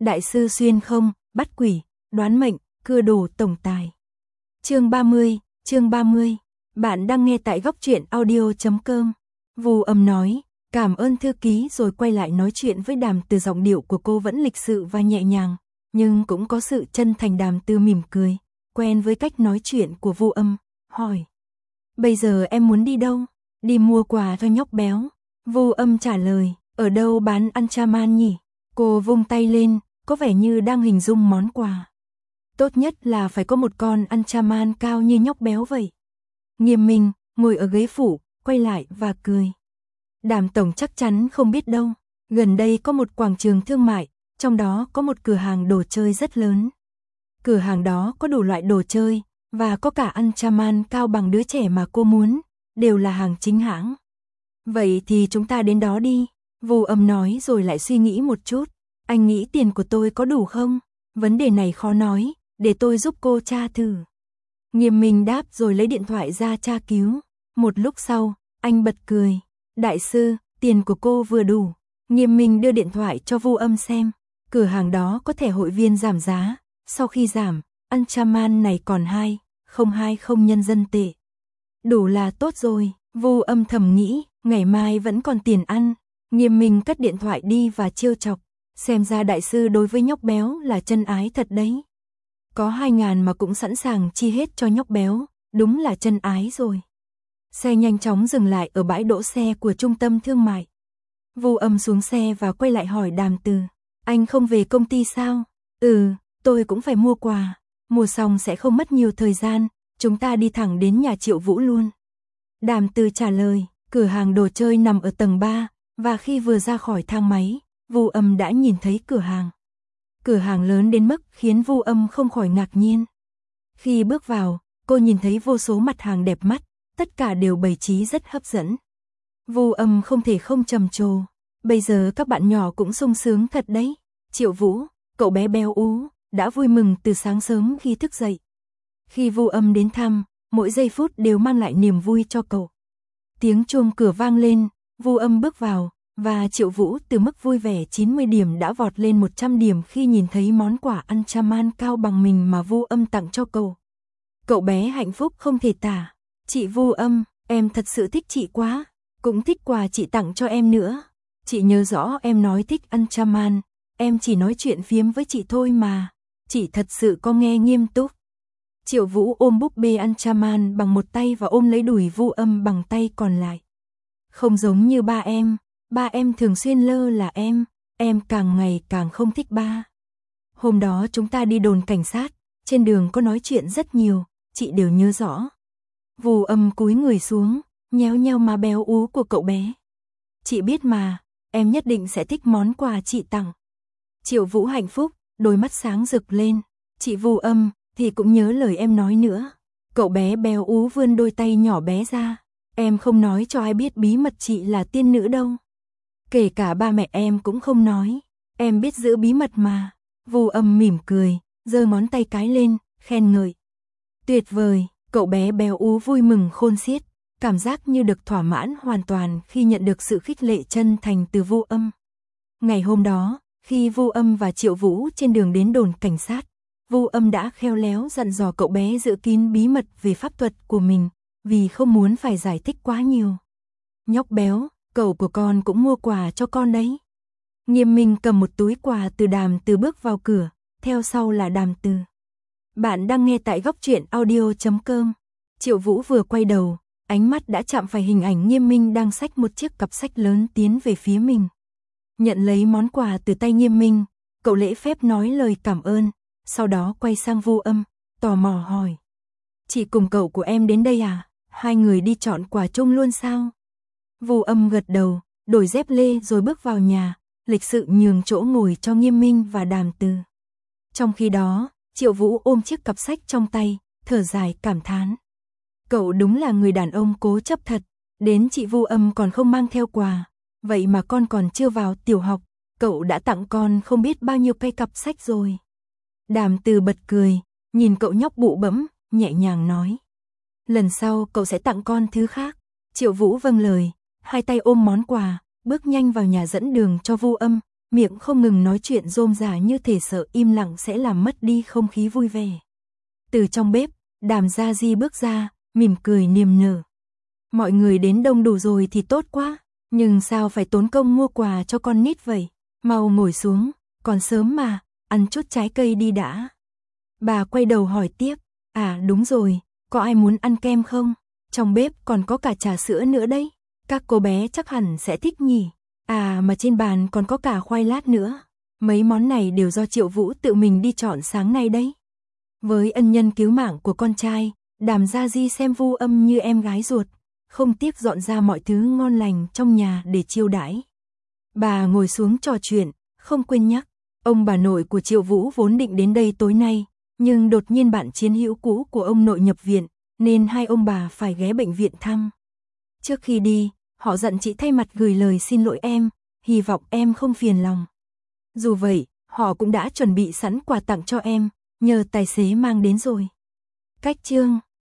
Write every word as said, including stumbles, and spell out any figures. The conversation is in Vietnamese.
Đại sư xuyên không, bắt quỷ, đoán mệnh, cưa đồ tổng tài. Chương ba mươi, chương ba mươi. Bạn đang nghe tại góc truyện audio chấm com. Vu Âm nói, cảm ơn thư ký rồi quay lại nói chuyện với Đàm Từ. Giọng điệu của cô vẫn lịch sự và nhẹ nhàng, nhưng cũng có sự chân thành. Đàm Từ mỉm cười, quen với cách nói chuyện của Vu Âm, hỏi. Bây giờ em muốn đi đâu? Đi mua quà cho nhóc béo. Vu Âm trả lời, ở đâu bán Anchaman nhỉ? Cô vung tay lên, có vẻ như đang hình dung món quà. Tốt nhất là phải có một con Anchaman cao như nhóc béo vậy. Nghiêm Minh ngồi ở ghế phụ, quay lại và cười. Đàm tổng chắc chắn không biết đâu, gần đây có một quảng trường thương mại, trong đó có một cửa hàng đồ chơi rất lớn. Cửa hàng đó có đủ loại đồ chơi, và có cả Anchaman cao bằng đứa trẻ mà cô muốn, đều là hàng chính hãng. Vậy thì chúng ta đến đó đi, Vu Âm nói rồi lại suy nghĩ một chút. Anh nghĩ tiền của tôi có đủ không? Vấn đề này khó nói, để tôi giúp cô tra thử. Nghiêm Minh đáp rồi lấy điện thoại ra tra cứu. Một lúc sau, anh bật cười. Đại sư, tiền của cô vừa đủ. Nghiêm Minh đưa điện thoại cho Vu Âm xem. Cửa hàng đó có thẻ hội viên giảm giá. Sau khi giảm, Anchaman này còn hai, không hai không nhân dân tệ. Đủ là tốt rồi, Vu Âm thầm nghĩ, ngày mai vẫn còn tiền ăn. Nghiêm Minh cất điện thoại đi và trêu chọc. Xem ra đại sư đối với nhóc béo là chân ái thật đấy. Có hai ngàn mà cũng sẵn sàng chi hết cho nhóc béo, đúng là chân ái rồi. Xe nhanh chóng dừng lại ở bãi đỗ xe của trung tâm thương mại. Vu Âm xuống xe và quay lại hỏi Đàm Từ. Anh không về công ty sao? Ừ, tôi cũng phải mua quà. Mua xong sẽ không mất nhiều thời gian, chúng ta đi thẳng đến nhà Triệu Vũ luôn. Đàm Từ trả lời, cửa hàng đồ chơi nằm ở tầng ba, và khi vừa ra khỏi thang máy, Vu Âm đã nhìn thấy cửa hàng. Cửa hàng lớn đến mức khiến Vu Âm không khỏi ngạc nhiên. Khi bước vào, cô nhìn thấy vô số mặt hàng đẹp mắt, tất cả đều bày trí rất hấp dẫn. Vu Âm không thể không trầm trồ. Bây giờ các bạn nhỏ cũng sung sướng thật đấy. Triệu Vũ, cậu bé béo ú, đã vui mừng từ sáng sớm khi thức dậy. Khi Vu Âm đến thăm, mỗi giây phút đều mang lại niềm vui cho cậu. Tiếng chuông cửa vang lên, Vu Âm bước vào. Và Triệu Vũ từ mức vui vẻ chín mươi điểm đã vọt lên một trăm điểm khi nhìn thấy món quà Anchaman cao bằng mình mà Vu Âm tặng cho cậu. Cậu bé hạnh phúc không thể tả. Chị Vu Âm, em thật sự thích chị quá, cũng thích quà chị tặng cho em nữa. Chị nhớ rõ em nói thích Anchaman, em chỉ nói chuyện phiếm với chị thôi mà. Chị thật sự có nghe nghiêm túc. Triệu Vũ ôm búp bê Anchaman bằng một tay và ôm lấy đùi Vu Âm bằng tay còn lại. Không giống như ba em. Ba em thường xuyên lơ là em, em càng ngày càng không thích ba. Hôm đó chúng ta đi đồn cảnh sát, trên đường có nói chuyện rất nhiều, chị đều nhớ rõ. Vu Âm cúi người xuống, nhéo nhéo má béo ú của cậu bé. Chị biết mà, em nhất định sẽ thích món quà chị tặng. Triệu Vũ hạnh phúc, đôi mắt sáng rực lên. Chị Vu Âm thì cũng nhớ lời em nói nữa. Cậu bé béo ú vươn đôi tay nhỏ bé ra. Em không nói cho ai biết bí mật chị là tiên nữ đâu. Kể cả ba mẹ em cũng không nói, em biết giữ bí mật mà. Vu Âm mỉm cười, giơ ngón tay cái lên, khen ngợi. Tuyệt vời, cậu bé béo ú vui mừng khôn xiết, cảm giác như được thỏa mãn hoàn toàn khi nhận được sự khích lệ chân thành từ Vu Âm. Ngày hôm đó, khi Vu Âm và Triệu Vũ trên đường đến đồn cảnh sát, Vu Âm đã khéo léo dặn dò cậu bé giữ kín bí mật về pháp thuật của mình, vì không muốn phải giải thích quá nhiều. Nhóc béo, cậu của con cũng mua quà cho con đấy. Nghiêm Minh cầm một túi quà từ Đàm Từ bước vào cửa, theo sau là Đàm Từ. Bạn đang nghe tại góc truyện audio chấm com. Triệu Vũ vừa quay đầu, ánh mắt đã chạm phải hình ảnh Nghiêm Minh đang xách một chiếc cặp sách lớn tiến về phía mình. Nhận lấy món quà từ tay Nghiêm Minh, cậu lễ phép nói lời cảm ơn, sau đó quay sang Vu Âm, tò mò hỏi. Chị cùng cậu của em đến đây à? Hai người đi chọn quà chung luôn sao? Vu Âm gật đầu, đổi dép lê rồi bước vào nhà, lịch sự nhường chỗ ngồi cho Nghiêm Minh và Đàm Từ. Trong khi đó, Triệu Vũ ôm chiếc cặp sách trong tay, thở dài cảm thán. Cậu đúng là người đàn ông cố chấp thật, đến chị Vu Âm còn không mang theo quà, vậy mà con còn chưa vào tiểu học, cậu đã tặng con không biết bao nhiêu cây cặp sách rồi. Đàm Từ bật cười, nhìn cậu nhóc bụ bẫm, nhẹ nhàng nói. Lần sau cậu sẽ tặng con thứ khác. Triệu Vũ vâng lời, hai tay ôm món quà, bước nhanh vào nhà dẫn đường cho Vu Âm, miệng không ngừng nói chuyện rôm rả như thể sợ im lặng sẽ làm mất đi không khí vui vẻ. Từ trong bếp, Đàm Gia Di bước ra, mỉm cười niềm nở. Mọi người đến đông đủ rồi thì tốt quá, nhưng sao phải tốn công mua quà cho con nít vậy? Mau ngồi xuống, còn sớm mà, ăn chút trái cây đi đã. Bà quay đầu hỏi tiếp, à đúng rồi, có ai muốn ăn kem không? Trong bếp còn có cả trà sữa nữa đấy, các cô bé chắc hẳn sẽ thích nhỉ. À mà trên bàn còn có cả khoai lát nữa. Mấy món này đều do Triệu Vũ tự mình đi chọn sáng nay đấy. Với ân nhân cứu mạng của con trai, Đàm Gia Di xem Vu Âm như em gái ruột, không tiếc dọn ra mọi thứ ngon lành trong nhà để chiêu đãi. Bà ngồi xuống trò chuyện, không quên nhắc, ông bà nội của Triệu Vũ vốn định đến đây tối nay, nhưng đột nhiên bạn chiến hữu cũ của ông nội nhập viện, nên hai ông bà phải ghé bệnh viện thăm. Trước khi đi, họ dặn chị thay mặt gửi lời xin lỗi em, hy vọng em không phiền lòng. Dù vậy, họ cũng đã chuẩn bị sẵn quà tặng cho em, nhờ tài xế mang đến rồi. Cách chương